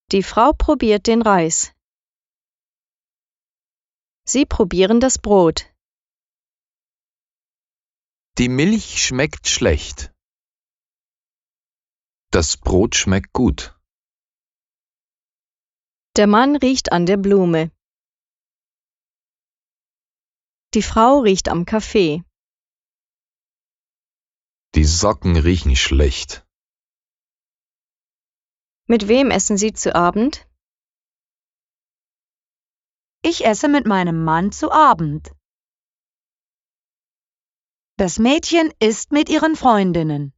Die Frau probiert den Reis. Sie probieren das Brot. Die Milch schmeckt schlecht. Das Brot schmeckt gut. Der Mann riecht an der Blume. Die Frau riecht am Kaffee. Die Socken riechen schlecht. Mit wem essen Sie zu Abend? Ich esse mit meinem Mann zu Abend. Das Mädchen isst mit ihren Freundinnen.